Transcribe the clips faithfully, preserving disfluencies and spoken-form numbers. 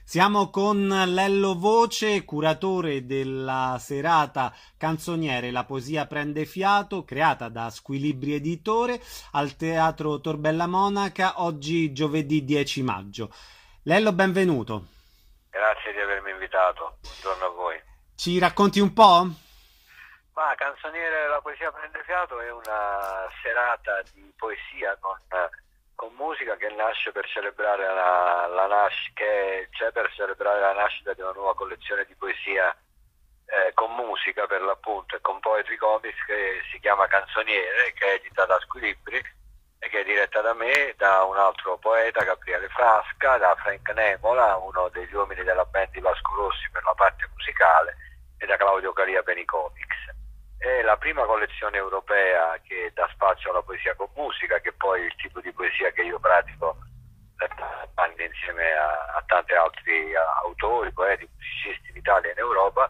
Siamo con Lello Voce, curatore della serata Canzoniere, la poesia prende fiato, creata da Squilibri Editore al Teatro Tor Bella Monaca, oggi giovedì dieci maggio. Lello, benvenuto. Grazie di avermi invitato, buongiorno a voi. Ci racconti un po'? Ma Canzoniere La poesia prende fiato è una serata di poesia con, con musica che nasce per celebrare la, la nasc- che c'è per celebrare la nascita di una nuova collezione di poesia eh, con musica per l'appunto e con Poetry Comics che si chiama Canzoniere, che è editata da Squilibri e che è diretta da me, da un altro poeta, Gabriele Frasca, da Frank Nemola, uno degli uomini della band di Vasco Rossi per la parte musicale, e da Claudio Calia per i comics. È la prima collezione europea che dà spazio alla poesia con musica, che poi è il tipo di poesia che io pratico da anni insieme a, a tanti altri autori, poeti, musicisti in Italia e in Europa,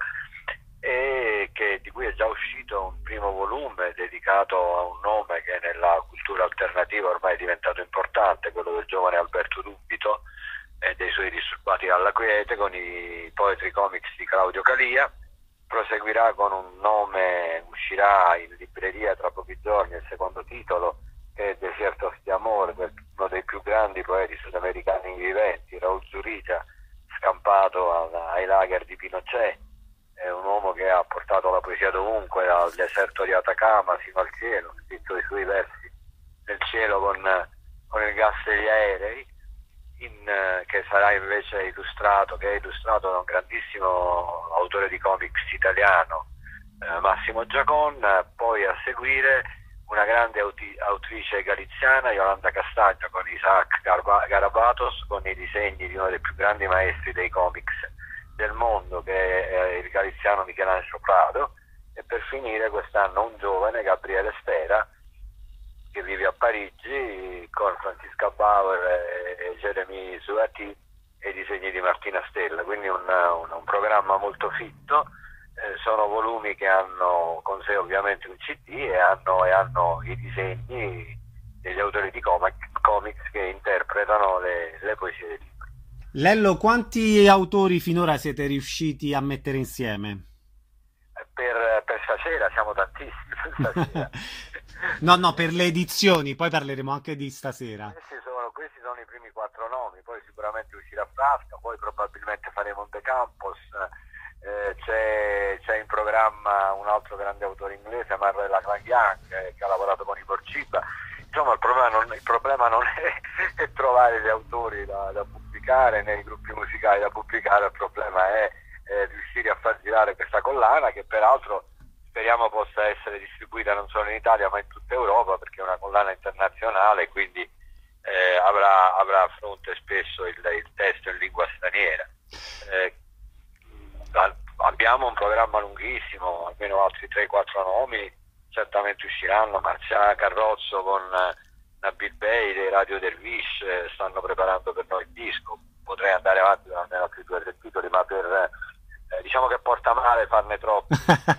e che, di cui è già uscito un primo volume dedicato a un nome che nella cultura alternativa ormai è diventato importante, quello del giovane Alberto Dubito e dei suoi Disturbati alla quiete, con i Poetry Comics di Claudio Calia. Proseguirà con un nome, uscirà in libreria tra pochi giorni il secondo titolo, che è Desiertos di Amore, per uno dei più grandi poeti sudamericani viventi, Raúl Zurita, scampato al, ai lager di Pinochet. È un uomo che ha portato la poesia dovunque, dal deserto di Atacama fino al cielo, ha scritto i suoi versi nel cielo con, con il gas degli aerei, in, che sarà invece illustrato, che è illustrato da un grandissimo autore di comics italiano, eh, Massimo Giacon. Poi a seguire una grande auti- autrice galiziana, Yolanda Castagna, con Isaac Garba- Garabatos, con i disegni di uno dei più grandi maestri dei comics del mondo, che è il galiziano Michelangelo Prado, e per finire quest'anno un giovane, Gabriele Stera, che vive a Parigi, con Francisca Bauer e Jeremy Suati e i disegni di Martina Stella, quindi un, un, un programma molto fitto. Eh, sono volumi che hanno con sé ovviamente un C D e hanno, e hanno i disegni degli autori di comic, comics che interpretano le, le poesie dei libri. Lello, quanti autori finora siete riusciti a mettere insieme? Per, per stasera siamo tantissimi, per stasera. No, no, per le edizioni, poi parleremo anche di stasera. Questi sono, questi sono i primi quattro nomi, poi sicuramente uscirà Frasca, poi probabilmente faremo un De Campos, eh, c'è, c'è in programma un altro grande autore inglese, Marlella Young, eh, che ha lavorato con i Porciba. Insomma, il problema non, il problema non è, è trovare gli autori da, da pubblicare nei gruppi musicali da pubblicare, il problema è eh, riuscire a far girare questa collana, che peraltro speriamo possa essere distribuita non solo in Italia ma in tutta Europa, perché è una collana internazionale, quindi eh, avrà, avrà a fronte spesso il, il testo in lingua straniera. Eh, abbiamo un programma lunghissimo, almeno altri tre quattro nomi certamente usciranno. Marcia Carrozzo con Nabil Bey dei Radio Dervish eh, stanno preparando per noi il disco. Potrei andare avanti con almeno altri due o tre titoli, ma per eh, diciamo che porta male farne troppi.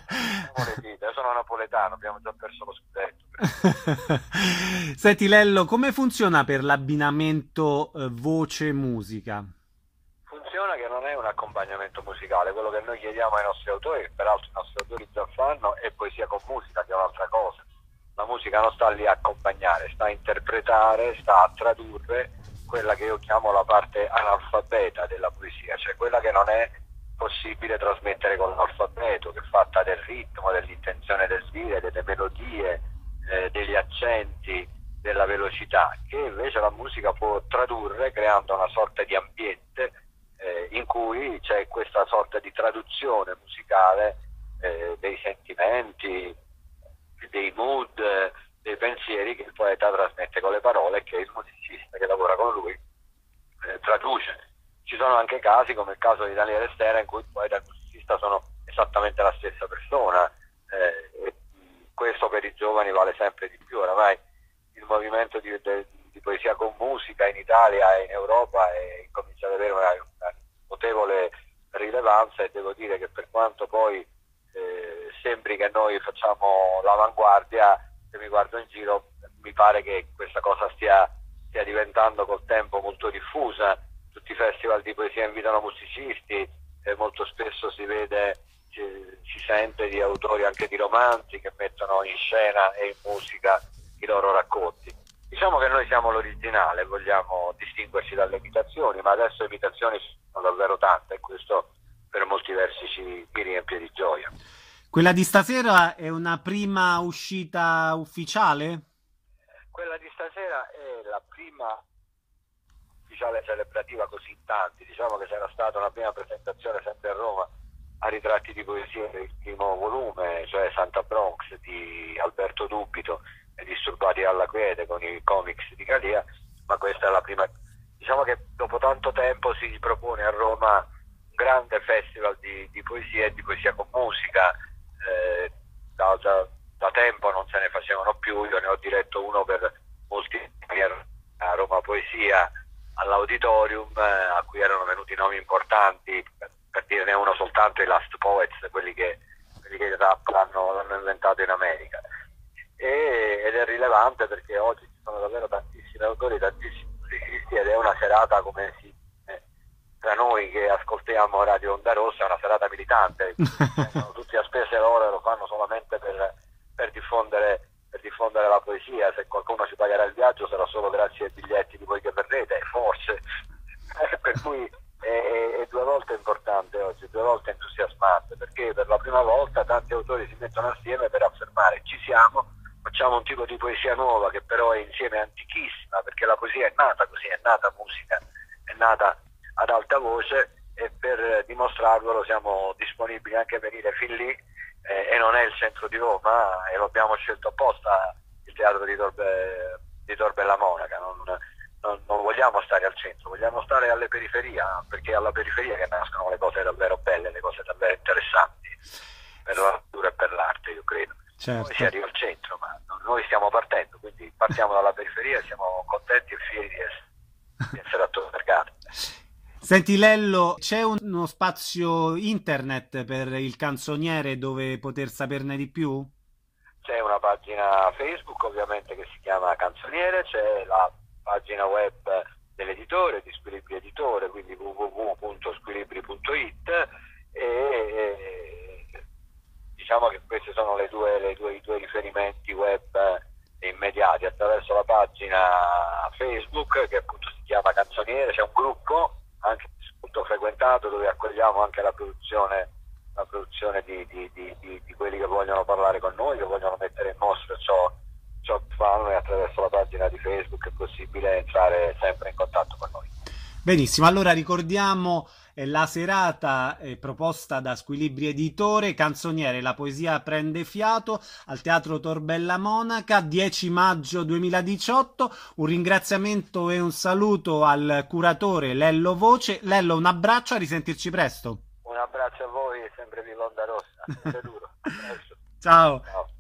Io sono napoletano, abbiamo già perso lo scudetto. Senti Lello, come funziona per l'abbinamento eh, voce-musica? Funziona che non è un accompagnamento musicale, quello che noi chiediamo ai nostri autori, che peraltro i nostri autori già fanno, è poesia con musica, che è un'altra cosa. La musica non sta lì a accompagnare, sta a interpretare, sta a tradurre quella che io chiamo la parte analfabeta della poesia, cioè quella che non è possibile trasmettere con l'alfabeto, che è fatta del ritmo, dell'intenzione del dire, delle melodie, eh, degli accenti, della velocità, che invece la musica può tradurre creando una sorta di ambiente eh, in cui c'è questa sorta di traduzione musicale eh, dei sentimenti, dei mood, eh, dei pensieri che il poeta trasmette con le parole e che il musicista che lavora con lui eh, traduce. Ci sono anche casi, come il caso di Daniele Stera, in cui il poeta e il musicista sono esattamente la stessa persona. Eh, e questo per i giovani vale sempre di più. Oramai il movimento di, de, di poesia con musica in Italia e in Europa è, comincia ad avere una, una notevole rilevanza, e devo dire che per quanto poi eh, sembri che noi facciamo l'avanguardia, se mi guardo in giro mi pare che questa cosa stia, stia diventando col tempo molto diffusa. Tutti molti festival di poesia invitano musicisti e molto spesso si vede, si, si sente di autori anche di romanzi che mettono in scena e in musica i loro racconti. Diciamo che noi siamo l'originale, vogliamo distinguerci dalle imitazioni, ma adesso le imitazioni sono davvero tante e questo per molti versi ci, ci riempie di gioia. Quella di stasera è una prima uscita ufficiale? Quella di stasera è la prima ufficiale celebrativa così in tanti, diciamo che c'era stata una prima presentazione sempre a Roma a Ritratti di poesia del primo volume, cioè Santa Bronx di Alberto Dubito e Disturbati alla quiete con i comics di Calia, ma questa è la prima. Diciamo che dopo tanto tempo si propone a Roma un grande festival di, di poesia e di poesia con musica. Eh, da, da, da tempo non se ne facevano più, io ne ho diretto uno per molti anni a Roma Poesia all'Auditorium, eh, a cui erano venuti nomi importanti, per, per dirne uno soltanto, i Last Poets, quelli che, quelli che il rap l'hanno, l'hanno inventato in America. E, ed è rilevante perché oggi ci sono davvero tantissimi autori, tantissimi musicisti, ed è una serata, come si eh, tra noi che ascoltiamo Radio Onda Rossa, è una serata militante. Sono tutti a spese loro e lo fanno solamente per, per diffondere per diffondere la poesia. Se qualcuno ci pagherà il viaggio sarà solo grazie ai biglietti di voi che verrete, forse. Per cui è, è, è due volte importante oggi, due volte entusiasmante, perché per la prima volta tanti autori si mettono assieme per affermare: ci siamo, facciamo un tipo di poesia nuova che però è insieme antichissima, perché la poesia è nata così, è nata musica, è nata ad alta voce, e per dimostrarvelo siamo disponibili anche a venire fin lì, eh, e non è il centro di Roma, e lo abbiamo scelto apposta il teatro di Tor, di Tor Bella Monaca. Non, non, non vogliamo stare al centro, vogliamo stare alle periferie, perché è alla periferia che nascono le cose davvero belle, le cose davvero interessanti per la natura e per l'arte, io credo. Certo. Poi si arriva al centro, ma noi stiamo partendo, quindi partiamo dalla periferia e siamo contenti e fieri di essere, di essere attori al mercato. Senti Lello, c'è uno spazio internet per il canzoniere dove poter saperne di più? C'è una pagina Facebook ovviamente che si chiama Canzoniere, c'è la pagina web dell'editore, di Squilibri Editore, quindi w w w punto squilibri punto it, e, e diciamo che questi sono le due, le due, i due riferimenti web immediati. Attraverso la pagina Facebook, che appunto si chiama Canzoniere, c'è un gruppo anche molto frequentato dove accogliamo anche la produzione, la produzione di, di, di, di, di quelli che vogliono parlare con noi, che vogliono mettere in mostra ciò, ciò che fanno, e attraverso la pagina di Facebook è possibile entrare sempre in contatto con noi. Benissimo, allora ricordiamo eh, la serata eh, proposta da Squilibri Editore, Canzoniere, la poesia prende fiato, al Teatro Tor Bella Monaca, dieci maggio duemiladiciotto. Un ringraziamento e un saluto al curatore Lello Voce. Lello, un abbraccio, a risentirci presto. Un abbraccio a voi e sempre viva Onda Rossa. Sempre duro. Ciao. Ciao.